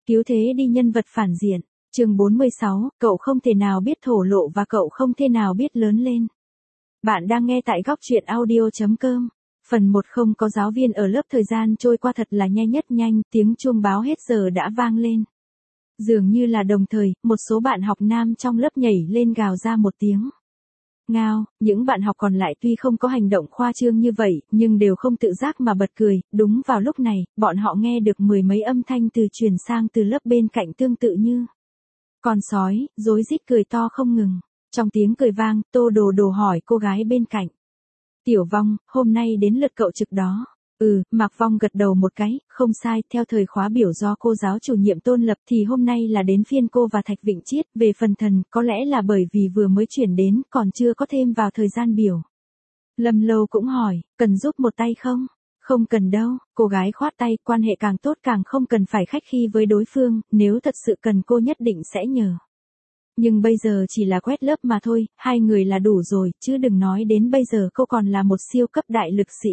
Cứu thế đi nhân vật phản diện. Chương 46, cậu không thể nào biết thổ lộ và cậu không thể nào biết lớn lên. Bạn đang nghe tại góc truyện audio.com. Phần 1. Không có giáo viên ở lớp, thời gian trôi qua thật là nhanh, tiếng chuông báo hết giờ đã vang lên. Dường như là đồng thời, một số bạn học nam trong lớp nhảy lên gào ra một tiếng ngao, những bạn học còn lại tuy không có hành động khoa trương như vậy, nhưng đều không tự giác mà bật cười. Đúng vào lúc này, bọn họ nghe được mười mấy âm thanh truyền sang từ lớp bên cạnh, tương tự như con sói, rối rít cười to không ngừng. Trong tiếng cười vang, Tô Đồ Đồ hỏi cô gái bên cạnh: Tiểu Vong, hôm nay đến lượt cậu trực đó. Mạc Vong gật đầu một cái, không sai, theo thời khóa biểu do cô giáo chủ nhiệm Tôn lập thì hôm nay là đến phiên cô và Thạch Vịnh Triết. Về phần Thần, có lẽ là bởi vì vừa mới chuyển đến, còn chưa có thêm vào thời gian biểu. Lâm Lâu cũng hỏi, cần giúp một tay không? Không cần đâu, cô gái khoát tay, quan hệ càng tốt càng không cần phải khách khí với đối phương, nếu thật sự cần cô nhất định sẽ nhờ. Nhưng bây giờ chỉ là quét lớp mà thôi, hai người là đủ rồi, chứ đừng nói đến bây giờ cô còn là một siêu cấp đại lực sĩ.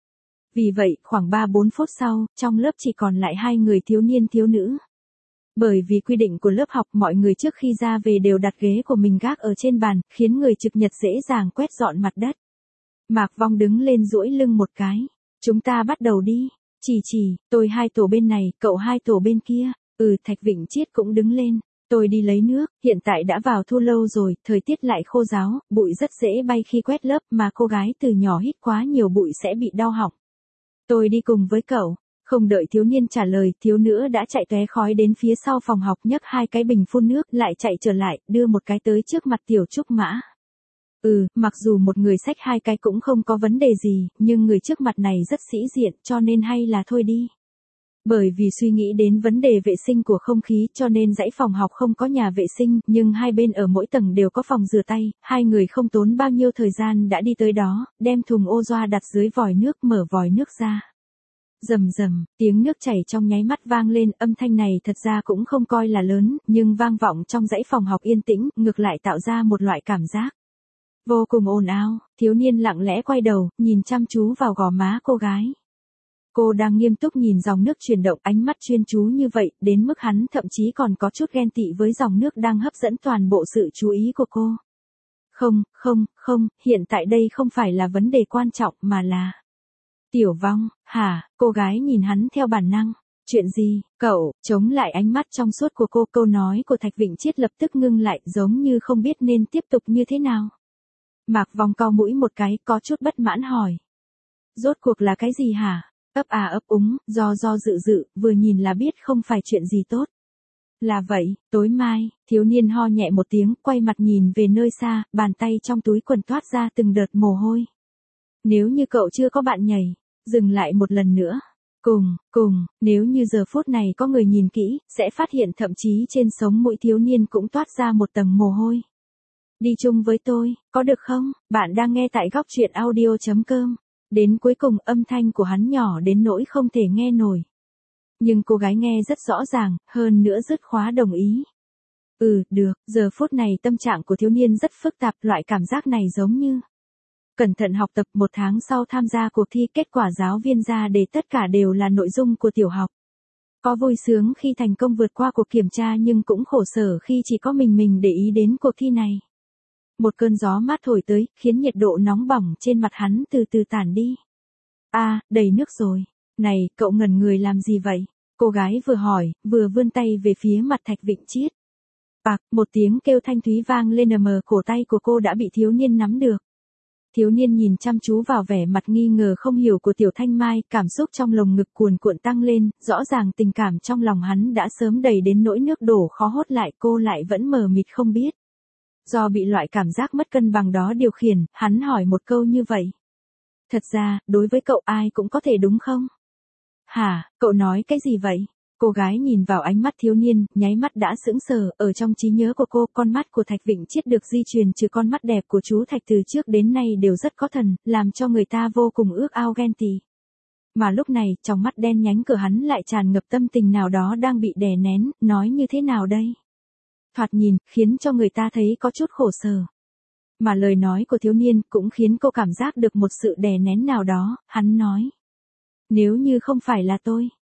Vì vậy, khoảng 3-4 phút sau, trong lớp chỉ còn lại hai người thiếu niên thiếu nữ. Bởi vì quy định của lớp học, mọi người trước khi ra về đều đặt ghế của mình gác ở trên bàn, khiến người trực nhật dễ dàng quét dọn mặt đất. Mạc Vong đứng lên duỗi lưng một cái. Chúng ta bắt đầu đi. Chỉ, tôi hai tổ bên này, cậu hai tổ bên kia. Thạch Vịnh Triết cũng đứng lên. Tôi đi lấy nước, hiện tại đã vào thu lâu rồi, thời tiết lại khô ráo, bụi rất dễ bay khi quét lớp, mà cô gái từ nhỏ hít quá nhiều bụi sẽ bị đau họng. Tôi đi cùng với cậu. Không đợi thiếu niên trả lời, thiếu nữ đã chạy tóe khói đến phía sau phòng học, nhấc hai cái bình phun nước, lại chạy trở lại, đưa một cái tới trước mặt Tiểu Trúc Mã. Mặc dù một người xách hai cái cũng không có vấn đề gì, nhưng người trước mặt này rất sĩ diện, cho nên hay là thôi đi. Bởi vì suy nghĩ đến vấn đề vệ sinh của không khí, cho nên dãy phòng học không có nhà vệ sinh, nhưng hai bên ở mỗi tầng đều có phòng rửa tay. Hai người không tốn bao nhiêu thời gian đã đi tới đó, đem thùng ô doa đặt dưới vòi nước, mở vòi nước ra. Rầm, tiếng nước chảy trong nháy mắt vang lên. Âm thanh này thật ra cũng không coi là lớn, nhưng vang vọng trong dãy phòng học yên tĩnh, ngược lại tạo ra một loại cảm giác vô cùng ồn ào. Thiếu niên lặng lẽ quay đầu, nhìn chăm chú vào gò má cô gái. Cô đang nghiêm túc nhìn dòng nước chuyển động, ánh mắt chuyên chú như vậy, đến mức hắn thậm chí còn có chút ghen tị với dòng nước đang hấp dẫn toàn bộ sự chú ý của cô. Không, hiện tại đây không phải là vấn đề quan trọng mà là... Tiểu Vong, hả? Cô gái nhìn hắn theo bản năng. Chuyện gì? Cậu, chống lại ánh mắt trong suốt của cô, câu nói của Thạch Vịnh Triết lập tức ngưng lại, giống như không biết nên tiếp tục như thế nào. Mạc Vong cau mũi một cái, có chút bất mãn hỏi. Rốt cuộc là cái gì hả? Ấp úng, do dự, vừa nhìn là biết không phải chuyện gì tốt. Là vậy, tối mai, thiếu niên ho nhẹ một tiếng, quay mặt nhìn về nơi xa, bàn tay trong túi quần toát ra từng đợt mồ hôi. Nếu như cậu chưa có bạn nhảy, dừng lại một lần nữa. Cùng, nếu như giờ phút này có người nhìn kỹ, sẽ phát hiện thậm chí trên sống mũi thiếu niên cũng toát ra một tầng mồ hôi. Đi chung với tôi, có được không? Bạn đang nghe tại góc truyện audio.com. Đến cuối cùng âm thanh của hắn nhỏ đến nỗi không thể nghe nổi. Nhưng cô gái nghe rất rõ ràng, hơn nữa dứt khoát đồng ý. Được, giờ phút này tâm trạng của thiếu niên rất phức tạp, loại cảm giác này giống như cẩn thận học tập. 1 tháng sau tham gia cuộc thi, kết quả giáo viên ra đề tất cả đều là nội dung của tiểu học. Có vui sướng khi thành công vượt qua cuộc kiểm tra, nhưng cũng khổ sở khi chỉ có mình để ý đến cuộc thi này. Một cơn gió mát thổi tới, khiến nhiệt độ nóng bỏng trên mặt hắn từ từ tản đi. Đầy nước rồi. Này, cậu ngẩn người làm gì vậy? Cô gái vừa hỏi, vừa vươn tay về phía mặt Thạch Vịnh Triết. Một tiếng kêu thanh thúy vang lên, cổ tay của cô đã bị thiếu niên nắm được. Thiếu niên nhìn chăm chú vào vẻ mặt nghi ngờ không hiểu của Tiểu Thanh Mai, cảm xúc trong lồng ngực cuồn cuộn tăng lên, rõ ràng tình cảm trong lòng hắn đã sớm đầy đến nỗi nước đổ khó hốt lại, cô lại vẫn mờ mịt không biết. Do bị loại cảm giác mất cân bằng đó điều khiển, hắn hỏi một câu như vậy. Thật ra, đối với cậu ai cũng có thể đúng không? Hả, cậu nói cái gì vậy? Cô gái nhìn vào ánh mắt thiếu niên, nháy mắt đã sững sờ. Ở trong trí nhớ của cô, con mắt của Thạch Vịnh Triết được di truyền trừ con mắt đẹp của chú Thạch từ trước đến nay đều rất có thần, làm cho người ta vô cùng ước ao ghen tị. Mà lúc này, trong mắt đen nhánh của hắn lại tràn ngập tâm tình nào đó đang bị đè nén, nói như thế nào đây? Thoạt nhìn, khiến cho người ta thấy có chút khổ sở. Mà lời nói của thiếu niên cũng khiến cô cảm giác được một sự đè nén nào đó. Hắn nói. Nếu như không phải là tôi,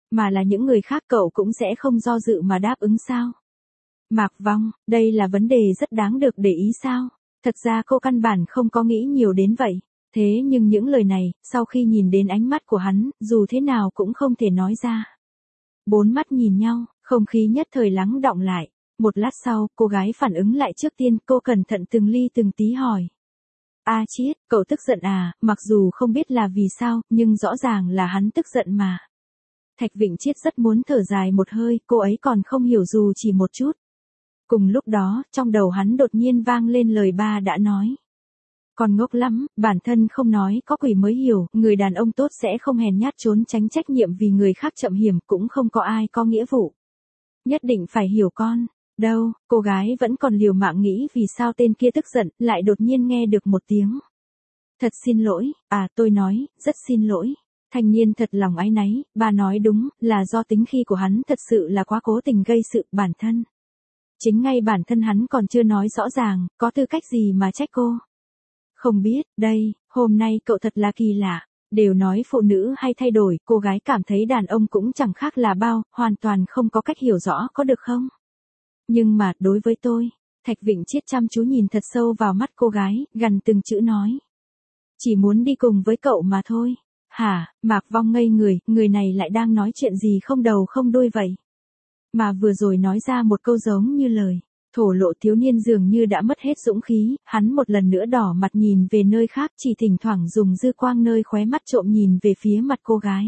Mà là những người khác cậu cũng sẽ không do dự mà đáp ứng sao? Mạc Vong, đây là vấn đề rất đáng được để ý sao? Thật ra cô căn bản không có nghĩ nhiều đến vậy. Thế nhưng những lời này, sau khi nhìn đến ánh mắt của hắn, dù thế nào cũng không thể nói ra. Bốn mắt nhìn nhau, không khí nhất thời lắng đọng lại. Một lát sau, cô gái phản ứng lại trước tiên, cô cẩn thận từng ly từng tí hỏi. A Chiết, cậu tức giận à, mặc dù không biết là vì sao, nhưng rõ ràng là hắn tức giận mà. Thạch Vịnh Chiết rất muốn thở dài một hơi, cô ấy còn không hiểu dù chỉ một chút. Cùng lúc đó, trong đầu hắn đột nhiên vang lên lời ba đã nói. Còn ngốc lắm, bản thân không nói có quỷ mới hiểu, người đàn ông tốt sẽ không hèn nhát trốn tránh trách nhiệm vì người khác chậm hiểm, cũng không có ai có nghĩa vụ. Nhất định phải hiểu con. Đâu, cô gái vẫn còn liều mạng nghĩ vì sao tên kia tức giận, lại đột nhiên nghe được một tiếng. Thật xin lỗi, tôi nói, rất xin lỗi. Thanh niên thật lòng áy náy, bà nói đúng, là do tính khi của hắn thật sự là quá cố tình gây sự bản thân. Chính ngay bản thân hắn còn chưa nói rõ ràng, có tư cách gì mà trách cô. Không biết, đây, hôm nay cậu thật là kỳ lạ. Đều nói phụ nữ hay thay đổi, cô gái cảm thấy đàn ông cũng chẳng khác là bao, hoàn toàn không có cách hiểu rõ có được không? Nhưng mà, đối với tôi, Thạch Vịnh Chiết chăm chú nhìn thật sâu vào mắt cô gái, gần từng chữ nói. Chỉ muốn đi cùng với cậu mà thôi. Hả, Mạc Vong ngây người này lại đang nói chuyện gì không đầu không đuôi vậy? Mà vừa rồi nói ra một câu giống như lời. Thổ lộ thiếu niên dường như đã mất hết dũng khí, hắn một lần nữa đỏ mặt nhìn về nơi khác, chỉ thỉnh thoảng dùng dư quang nơi khóe mắt trộm nhìn về phía mặt cô gái.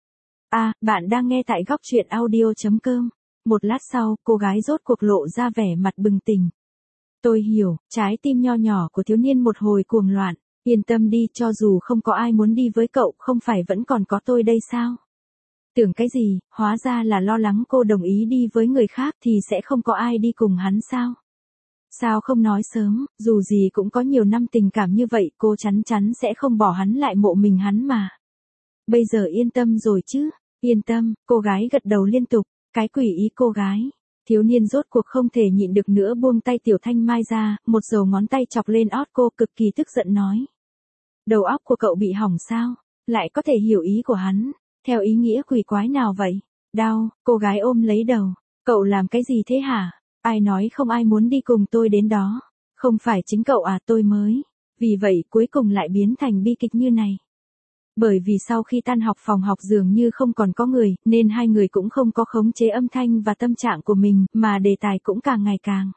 Bạn đang nghe tại góc truyện audio.com. Một lát sau, cô gái rốt cuộc lộ ra vẻ mặt bừng tỉnh. Tôi hiểu, trái tim nho nhỏ của thiếu niên một hồi cuồng loạn. Yên tâm đi, cho dù không có ai muốn đi với cậu, không phải vẫn còn có tôi đây sao? Tưởng cái gì, hóa ra là lo lắng cô đồng ý đi với người khác thì sẽ không có ai đi cùng hắn sao? Sao không nói sớm, dù gì cũng có nhiều năm tình cảm như vậy, cô chắn chắn sẽ không bỏ hắn lại mộ mình hắn mà. Bây giờ yên tâm rồi chứ? Yên tâm, cô gái gật đầu liên tục, cái quỷ ý cô gái. Thiếu niên rốt cuộc không thể nhịn được nữa buông tay Tiểu Thanh Mai ra, một dầu ngón tay chọc lên ót cô cực kỳ tức giận nói. Đầu óc của cậu bị hỏng sao? Lại có thể hiểu ý của hắn. Theo ý nghĩa quỷ quái nào vậy? Đau, cô gái ôm lấy đầu. Cậu làm cái gì thế hả? Ai nói không ai muốn đi cùng tôi đến đó? Không phải chính cậu tôi mới. Vì vậy cuối cùng lại biến thành bi kịch như này. Bởi vì sau khi tan học phòng học dường như không còn có người, nên hai người cũng không có khống chế âm thanh và tâm trạng của mình, mà đề tài cũng càng ngày càng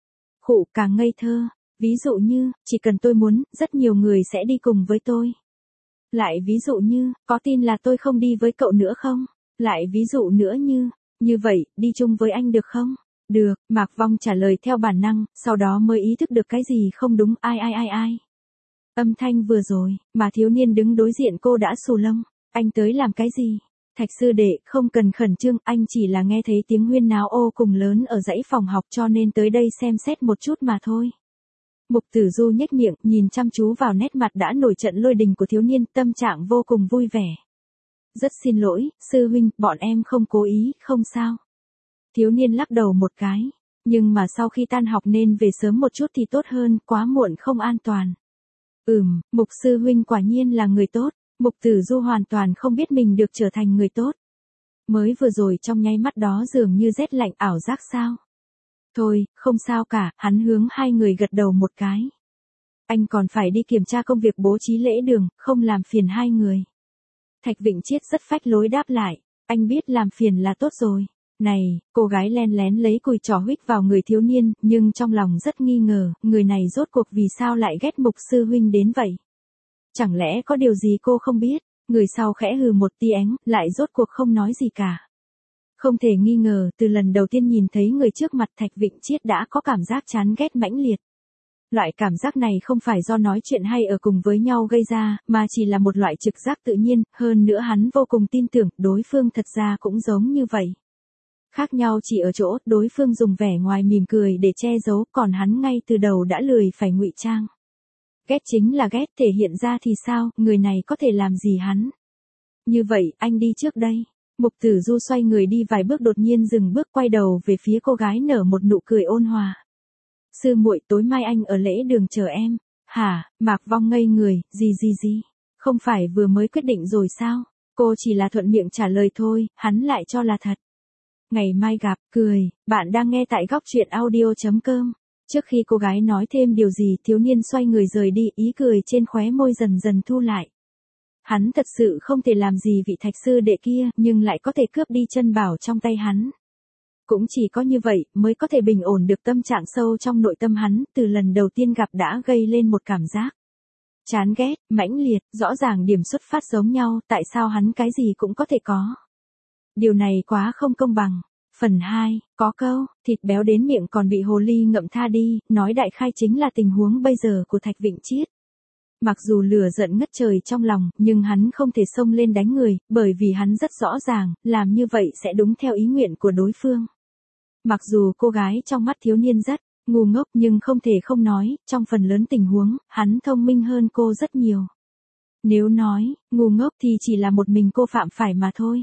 càng ngây thơ. Ví dụ như, chỉ cần tôi muốn, rất nhiều người sẽ đi cùng với tôi. Lại ví dụ như, có tin là tôi không đi với cậu nữa không? Lại ví dụ nữa như vậy, đi chung với anh được không? Được, Mạc Vong trả lời theo bản năng, sau đó mới ý thức được cái gì không đúng, ai. Âm thanh vừa rồi, mà thiếu niên đứng đối diện cô đã xù lông. Anh tới làm cái gì? Thạch sư đệ, không cần khẩn trương, anh chỉ là nghe thấy tiếng huyên náo ô cùng lớn ở dãy phòng học cho nên tới đây xem xét một chút mà thôi. Mục Tử Du nhếch miệng, nhìn chăm chú vào nét mặt đã nổi trận lôi đình của thiếu niên, tâm trạng vô cùng vui vẻ. Rất xin lỗi, sư huynh, bọn em không cố ý, không sao. Thiếu niên lắc đầu một cái, nhưng mà sau khi tan học nên về sớm một chút thì tốt hơn, quá muộn không an toàn. Mục sư huynh quả nhiên là người tốt. Mục Tử Du hoàn toàn không biết mình được trở thành người tốt. Mới vừa rồi trong nháy mắt đó dường như rét lạnh ảo giác sao. Thôi, không sao cả, hắn hướng hai người gật đầu một cái. Anh còn phải đi kiểm tra công việc bố trí lễ đường, không làm phiền hai người. Thạch Vịnh Chiết rất phách lối đáp lại, anh biết làm phiền là tốt rồi. Này, cô gái len lén lấy cùi trỏ huých vào người thiếu niên, nhưng trong lòng rất nghi ngờ, người này rốt cuộc vì sao lại ghét Mục sư huynh đến vậy? Chẳng lẽ có điều gì cô không biết? Người sau khẽ hừ một tiếng, lại rốt cuộc không nói gì cả. Không thể nghi ngờ, từ lần đầu tiên nhìn thấy người trước mặt Thạch Vịnh Chiết đã có cảm giác chán ghét mãnh liệt. Loại cảm giác này không phải do nói chuyện hay ở cùng với nhau gây ra, mà chỉ là một loại trực giác tự nhiên, hơn nữa hắn vô cùng tin tưởng, đối phương thật ra cũng giống như vậy. Khác nhau chỉ ở chỗ, đối phương dùng vẻ ngoài mỉm cười để che giấu, còn hắn ngay từ đầu đã lười phải ngụy trang. Ghét chính là ghét, thể hiện ra thì sao, người này có thể làm gì hắn. Như vậy, anh đi trước đây. Mục Tử Du xoay người đi vài bước đột nhiên dừng bước quay đầu về phía cô gái nở một nụ cười ôn hòa. Sư muội, tối mai anh ở lễ đường chờ em. Hả, Mạc Vong ngây người, gì? Không phải vừa mới quyết định rồi sao? Cô chỉ là thuận miệng trả lời thôi, hắn lại cho là thật. Ngày mai gặp, cười, bạn đang nghe tại góc truyện audio.com. Trước khi cô gái nói thêm điều gì, thiếu niên xoay người rời đi, ý cười trên khóe môi dần dần thu lại. Hắn thật sự không thể làm gì vị thạch sư đệ kia, nhưng lại có thể cướp đi chân bảo trong tay hắn. Cũng chỉ có như vậy, mới có thể bình ổn được tâm trạng sâu trong nội tâm hắn, từ lần đầu tiên gặp đã gây lên một cảm giác chán ghét, mãnh liệt, rõ ràng điểm xuất phát giống nhau, tại sao hắn cái gì cũng có thể có. Điều này quá không công bằng. Phần 2, có câu, thịt béo đến miệng còn bị hồ ly ngậm tha đi, nói đại khai chính là tình huống bây giờ của Thạch Vịnh Triết. Mặc dù lửa giận ngất trời trong lòng, nhưng hắn không thể xông lên đánh người, bởi vì hắn rất rõ ràng, làm như vậy sẽ đúng theo ý nguyện của đối phương. Mặc dù cô gái trong mắt thiếu niên rất ngu ngốc, nhưng không thể không nói, trong phần lớn tình huống, hắn thông minh hơn cô rất nhiều. Nếu nói, ngu ngốc thì chỉ là một mình cô phạm phải mà thôi.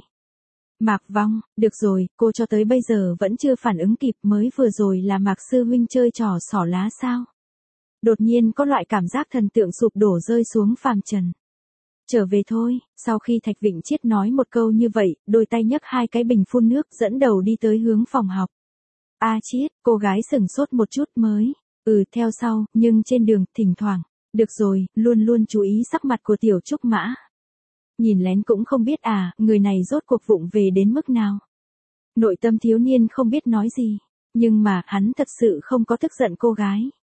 Mạc Vong, được rồi, cô cho tới bây giờ vẫn chưa phản ứng kịp, mới vừa rồi là Mạc sư huynh chơi trò xỏ lá sao? Đột nhiên có loại cảm giác thần tượng sụp đổ rơi xuống phàm trần. Trở về thôi, sau khi Thạch Vịnh Triết nói một câu như vậy, đôi tay nhấc hai cái bình phun nước dẫn đầu đi tới hướng phòng học. A Triết, cô gái sửng sốt một chút mới. Theo sau, nhưng trên đường, thỉnh thoảng. Được rồi, luôn luôn chú ý sắc mặt của tiểu trúc mã. Nhìn lén cũng không biết người này rốt cuộc vụng về đến mức nào. Nội tâm thiếu niên không biết nói gì, nhưng mà hắn thật sự không có tức giận cô gái.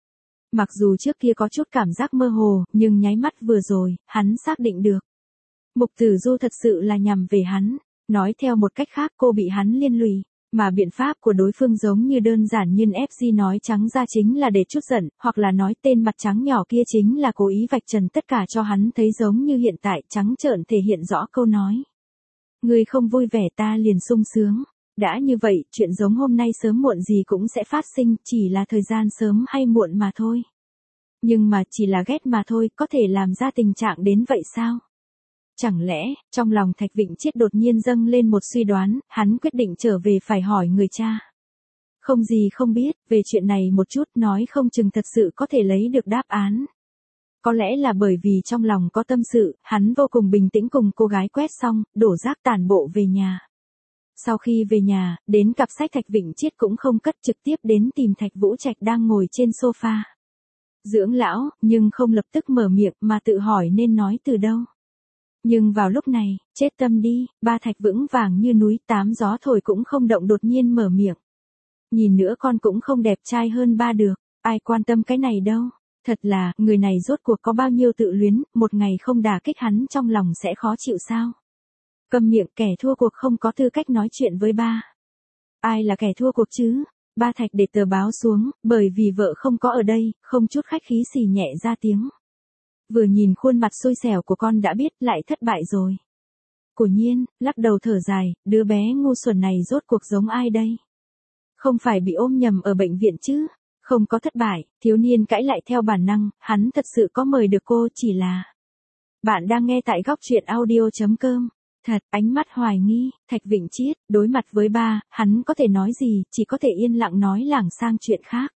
Mặc dù trước kia có chút cảm giác mơ hồ, nhưng nháy mắt vừa rồi, hắn xác định được. Mục Tử Du thật sự là nhằm về hắn, nói theo một cách khác cô bị hắn liên lụy, mà biện pháp của đối phương giống như đơn giản như FG nói trắng ra chính là để chút giận, hoặc là nói tên mặt trắng nhỏ kia chính là cố ý vạch trần tất cả cho hắn thấy giống như hiện tại trắng trợn thể hiện rõ câu nói. Người không vui vẻ ta liền sung sướng. Đã như vậy, chuyện giống hôm nay sớm muộn gì cũng sẽ phát sinh, chỉ là thời gian sớm hay muộn mà thôi. Nhưng mà chỉ là ghét mà thôi, có thể làm ra tình trạng đến vậy sao? Chẳng lẽ, trong lòng Thạch Vịnh Triết đột nhiên dâng lên một suy đoán, hắn quyết định trở về phải hỏi người cha. Không gì không biết, về chuyện này một chút nói không chừng thật sự có thể lấy được đáp án. Có lẽ là bởi vì trong lòng có tâm sự, hắn vô cùng bình tĩnh cùng cô gái quét xong, đổ rác tàn bộ về nhà. Sau khi về nhà, đến cặp sách Thạch Vịnh Triết cũng không cất, trực tiếp đến tìm Thạch Vũ Trạch đang ngồi trên sofa. Dưỡng lão, nhưng không lập tức mở miệng mà tự hỏi nên nói từ đâu. Nhưng vào lúc này, chết tâm đi, ba Thạch vững vàng như núi, tám gió thổi cũng không động, đột nhiên mở miệng. Nhìn nữa con cũng không đẹp trai hơn ba được, ai quan tâm cái này đâu. Thật là, người này rốt cuộc có bao nhiêu tự luyến, một ngày không đả kích hắn trong lòng sẽ khó chịu sao. Câm miệng, kẻ thua cuộc không có tư cách nói chuyện với ba. Ai là kẻ thua cuộc chứ? Ba Thạch để tờ báo xuống, bởi vì vợ không có ở đây, không chút khách khí xì nhẹ ra tiếng. Vừa nhìn khuôn mặt xui xẻo của con đã biết lại thất bại rồi. Cổ Nhiên, lắc đầu thở dài, đứa bé ngu xuẩn này rốt cuộc giống ai đây? Không phải bị ôm nhầm ở bệnh viện chứ? Không có thất bại, thiếu niên cãi lại theo bản năng, hắn thật sự có mời được cô, chỉ là... Bạn đang nghe tại góc truyện audio.com. Thật, ánh mắt hoài nghi, Thạch Vịnh Triết, đối mặt với ba, hắn có thể nói gì, chỉ có thể yên lặng nói lảng sang chuyện khác.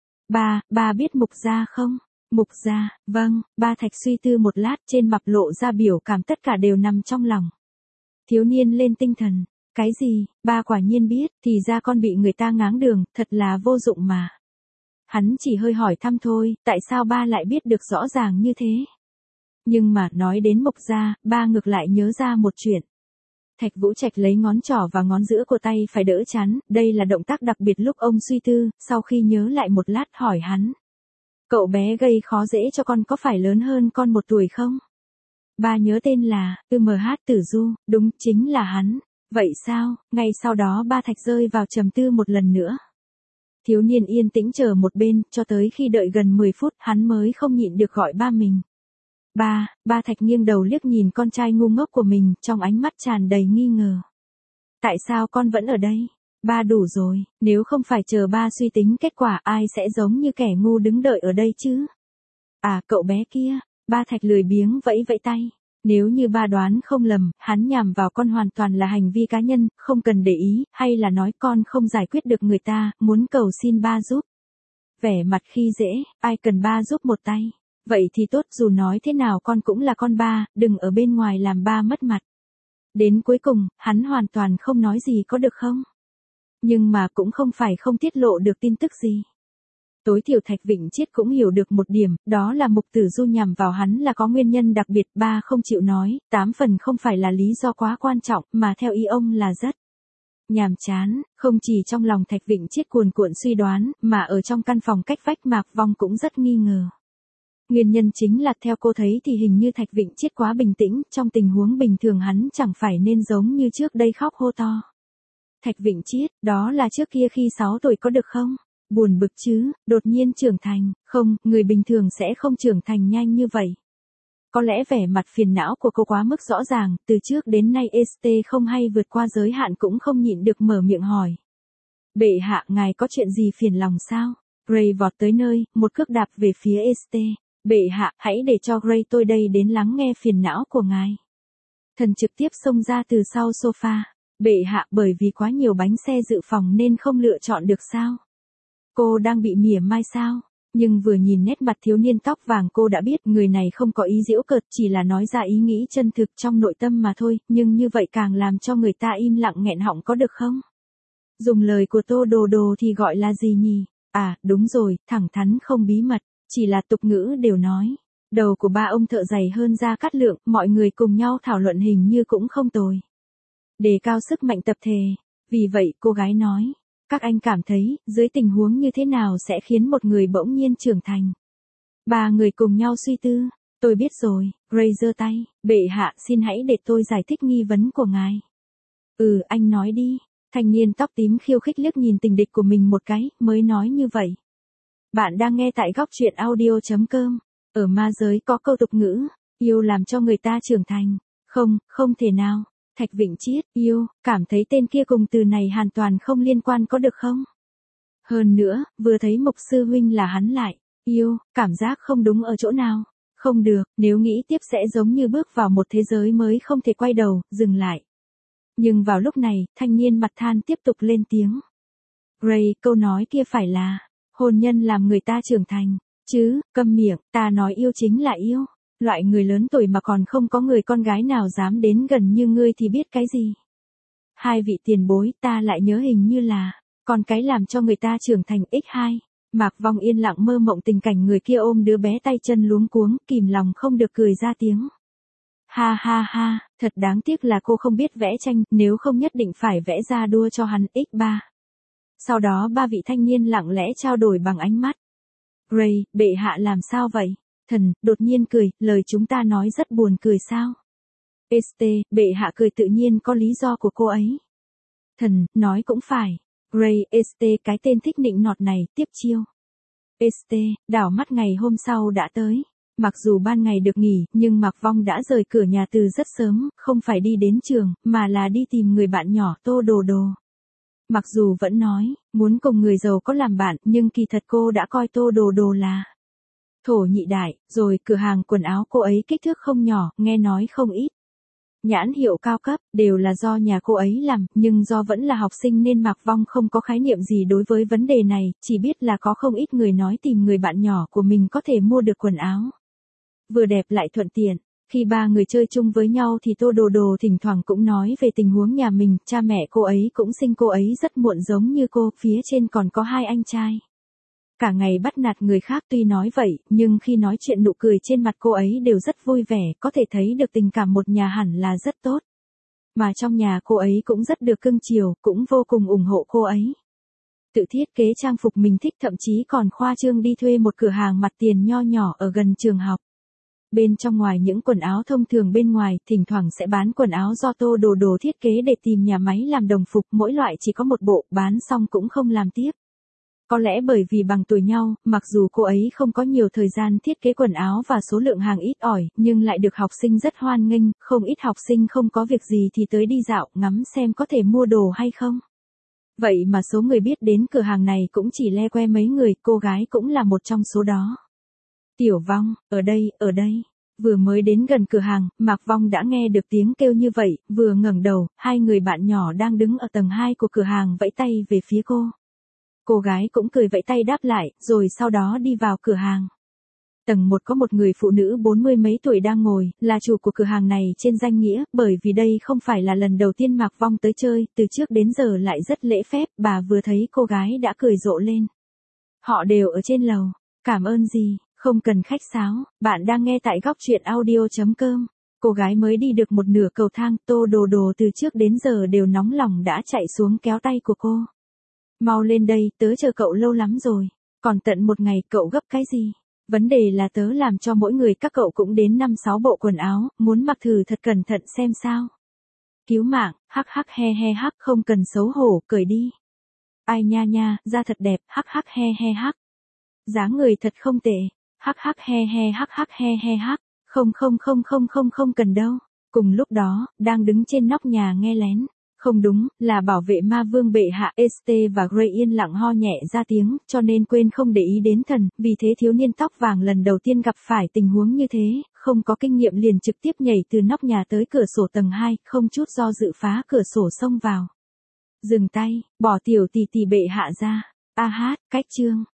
Ba biết Mục Gia không? Mục Gia, vâng, ba Thạch suy tư một lát, trên mặt lộ ra biểu cảm tất cả đều nằm trong lòng. Thiếu niên lên tinh thần, cái gì, ba quả nhiên biết, thì ra con bị người ta ngáng đường, thật là vô dụng mà. Hắn chỉ hơi hỏi thăm thôi, tại sao ba lại biết được rõ ràng như thế? Nhưng mà, nói đến Mục Gia, ba ngược lại nhớ ra một chuyện. Thạch Vũ Trạch lấy ngón trỏ và ngón giữa của tay phải đỡ chán, đây là động tác đặc biệt lúc ông suy tư, sau khi nhớ lại một lát hỏi hắn. Cậu bé gây khó dễ cho con có phải lớn hơn con 1 tuổi không? Ba nhớ tên là, MH Tử Du, đúng, chính là hắn. Vậy sao, ngay sau đó ba Thạch rơi vào trầm tư một lần nữa. Thiếu niên yên tĩnh chờ một bên, cho tới khi đợi gần 10 phút, hắn mới không nhịn được gọi ba mình. Ba Thạch nghiêng đầu liếc nhìn con trai ngu ngốc của mình, trong ánh mắt tràn đầy nghi ngờ. Tại sao con vẫn ở đây? Ba đủ rồi, nếu không phải chờ ba suy tính kết quả ai sẽ giống như kẻ ngu đứng đợi ở đây chứ? Cậu bé kia, ba Thạch lười biếng vẫy vẫy tay. Nếu như ba đoán không lầm, hắn nhằm vào con hoàn toàn là hành vi cá nhân, không cần để ý, hay là nói con không giải quyết được người ta, muốn cầu xin ba giúp. Vẻ mặt khi dễ, ai cần ba giúp một tay. Vậy thì tốt, dù nói thế nào con cũng là con ba, đừng ở bên ngoài làm ba mất mặt. Đến cuối cùng, hắn hoàn toàn không nói gì có được không? Nhưng mà cũng không phải không tiết lộ được tin tức gì. Tối thiểu Thạch Vịnh Chiết cũng hiểu được một điểm, đó là Mục Tử Du nhằm vào hắn là có nguyên nhân đặc biệt, ba không chịu nói, 8 phần không phải là lý do quá quan trọng, mà theo ý ông là rất nhàm chán, không chỉ trong lòng Thạch Vịnh Chiết cuồn cuộn suy đoán, mà ở trong căn phòng cách vách Mạc Vong cũng rất nghi ngờ. Nguyên nhân chính là theo cô thấy thì hình như Thạch Vịnh Chiết quá bình tĩnh, trong tình huống bình thường hắn chẳng phải nên giống như trước đây khóc hô to. Thạch Vịnh Chiết, đó là trước kia khi 6 tuổi có được không? Buồn bực chứ, đột nhiên trưởng thành, không, người bình thường sẽ không trưởng thành nhanh như vậy. Có lẽ vẻ mặt phiền não của cô quá mức rõ ràng, từ trước đến nay ST không hay vượt qua giới hạn cũng không nhịn được mở miệng hỏi. Bệ hạ, ngài có chuyện gì phiền lòng sao? Gray vọt tới nơi, một cước đạp về phía ST. Bệ hạ, hãy để cho Gray tôi đây đến lắng nghe phiền não của ngài. Thần trực tiếp xông ra từ sau sofa. Bệ hạ, bởi vì quá nhiều bánh xe dự phòng nên không lựa chọn được sao? Cô đang bị mỉa mai sao? Nhưng vừa nhìn nét mặt thiếu niên tóc vàng cô đã biết người này không có ý giễu cợt, chỉ là nói ra ý nghĩ chân thực trong nội tâm mà thôi, nhưng như vậy càng làm cho người ta im lặng nghẹn họng có được không? Dùng lời của Tô Đồ Đồ thì gọi là gì nhỉ? À, đúng rồi, thẳng thắn không bí mật, chỉ là tục ngữ đều nói. Đầu của ba ông thợ dày hơn Gia Cát Lượng, mọi người cùng nhau thảo luận hình như cũng không tồi. Đề cao sức mạnh tập thể. Vì vậy cô gái nói, các anh cảm thấy, dưới tình huống như thế nào sẽ khiến một người bỗng nhiên trưởng thành? Ba người cùng nhau suy tư. Tôi biết rồi, Gray giơ tay, bệ hạ xin hãy để tôi giải thích nghi vấn của ngài. Anh nói đi. Thanh niên tóc tím khiêu khích liếc nhìn tình địch của mình một cái, mới nói như vậy. Bạn đang nghe tại góc truyện audio.com. Ở ma giới có câu tục ngữ, yêu làm cho người ta trưởng thành. Không, không thể nào. Thạch Vịnh Chiết, yêu, cảm thấy tên kia cùng từ này hoàn toàn không liên quan có được không? Hơn nữa, vừa thấy Mục sư huynh là hắn lại, yêu, cảm giác không đúng ở chỗ nào. Không được, nếu nghĩ tiếp sẽ giống như bước vào một thế giới mới không thể quay đầu, dừng lại. Nhưng vào lúc này, thanh niên mặt than tiếp tục lên tiếng. Gray, câu nói kia phải là, hôn nhân làm người ta trưởng thành, chứ, câm miệng, ta nói yêu chính là yêu. Loại người lớn tuổi mà còn không có người con gái nào dám đến gần như ngươi thì biết cái gì. Hai vị tiền bối, ta lại nhớ hình như là, con cái làm cho người ta trưởng thành x2. Mạc Vong yên lặng mơ mộng tình cảnh người kia ôm đứa bé tay chân luống cuống, kìm lòng không được cười ra tiếng. Ha ha ha, thật đáng tiếc là cô không biết vẽ tranh, nếu không nhất định phải vẽ ra đua cho hắn x3. Sau đó ba vị thanh niên lặng lẽ trao đổi bằng ánh mắt. Gray, bệ hạ làm sao vậy? Thần, đột nhiên cười, lời chúng ta nói rất buồn cười sao? ST, bệ hạ cười tự nhiên có lý do của cô ấy. Thần, nói cũng phải. Gray, ST cái tên thích nịnh nọt này, tiếp chiêu. ST, đảo mắt ngày hôm sau đã tới. Mặc dù ban ngày được nghỉ, nhưng Mạc Vong đã rời cửa nhà từ rất sớm, không phải đi đến trường, mà là đi tìm người bạn nhỏ Tô Đồ Đồ. Mặc dù vẫn nói, muốn cùng người giàu có làm bạn, nhưng kỳ thật cô đã coi Tô Đồ Đồ là thổ nhị đại, rồi cửa hàng quần áo cô ấy kích thước không nhỏ, nghe nói không ít. Nhãn hiệu cao cấp, đều là do nhà cô ấy làm, nhưng do vẫn là học sinh nên Mạc Vong không có khái niệm gì đối với vấn đề này, chỉ biết là có không ít người nói tìm người bạn nhỏ của mình có thể mua được quần áo. Vừa đẹp lại thuận tiện. Khi ba người chơi chung với nhau thì Tô Đồ Đồ thỉnh thoảng cũng nói về tình huống nhà mình, cha mẹ cô ấy cũng sinh cô ấy rất muộn giống như cô, phía trên còn có 2 anh trai. Cả ngày bắt nạt người khác tuy nói vậy, nhưng khi nói chuyện nụ cười trên mặt cô ấy đều rất vui vẻ, có thể thấy được tình cảm một nhà hẳn là rất tốt. Mà trong nhà cô ấy cũng rất được cưng chiều, cũng vô cùng ủng hộ cô ấy. Tự thiết kế trang phục mình thích, thậm chí còn khoa trương đi thuê một cửa hàng mặt tiền nho nhỏ ở gần trường học. Bên trong ngoài những quần áo thông thường bên ngoài, thỉnh thoảng sẽ bán quần áo do Tô Đồ Đồ thiết kế để tìm nhà máy làm đồng phục, mỗi loại chỉ có một bộ, bán xong cũng không làm tiếp. Có lẽ bởi vì bằng tuổi nhau, mặc dù cô ấy không có nhiều thời gian thiết kế quần áo và số lượng hàng ít ỏi, nhưng lại được học sinh rất hoan nghênh, không ít học sinh không có việc gì thì tới đi dạo, ngắm xem có thể mua đồ hay không. Vậy mà số người biết đến cửa hàng này cũng chỉ le que mấy người, cô gái cũng là một trong số đó. Tiểu Vong, ở đây. Vừa mới đến gần cửa hàng, Mạc Vong đã nghe được tiếng kêu như vậy, vừa ngẩng đầu, 2 người bạn nhỏ đang đứng ở tầng 2 của cửa hàng vẫy tay về phía cô. Cô gái cũng cười vẫy tay đáp lại, rồi sau đó đi vào cửa hàng. Tầng 1 có một người phụ nữ 40 mấy tuổi đang ngồi, là chủ của cửa hàng này trên danh nghĩa, bởi vì đây không phải là lần đầu tiên Mạc Vong tới chơi, từ trước đến giờ lại rất lễ phép, bà vừa thấy cô gái đã cười rộ lên. Họ đều ở trên lầu, cảm ơn gì, không cần khách sáo, bạn đang nghe tại góc truyện audio.com. Cô gái mới đi được một nửa cầu thang, Tô Đồ Đồ từ trước đến giờ đều nóng lòng đã chạy xuống kéo tay của cô. Mau lên đây, tớ chờ cậu lâu lắm rồi, còn tận một ngày cậu gấp cái gì? Vấn đề là tớ làm cho mỗi người các cậu cũng đến 5-6 bộ quần áo, muốn mặc thử thật cẩn thận xem sao. Cứu mạng, hắc hắc he he hắc, không cần xấu hổ, cởi đi. Ai nha nha, da thật đẹp, hắc hắc he he hắc. Dáng người thật không tệ, hắc hắc he he hắc, không cần đâu. Cùng lúc đó, đang đứng trên nóc nhà nghe lén. Không đúng, là bảo vệ ma vương bệ hạ ST và Gray yên lặng ho nhẹ ra tiếng, cho nên quên không để ý đến thần, vì thế thiếu niên tóc vàng lần đầu tiên gặp phải tình huống như thế, không có kinh nghiệm liền trực tiếp nhảy từ nóc nhà tới cửa sổ tầng 2, không chút do dự phá cửa sổ xông vào. Dừng tay, bỏ tiểu tỷ tỷ bệ hạ ra. A hát, cách chương.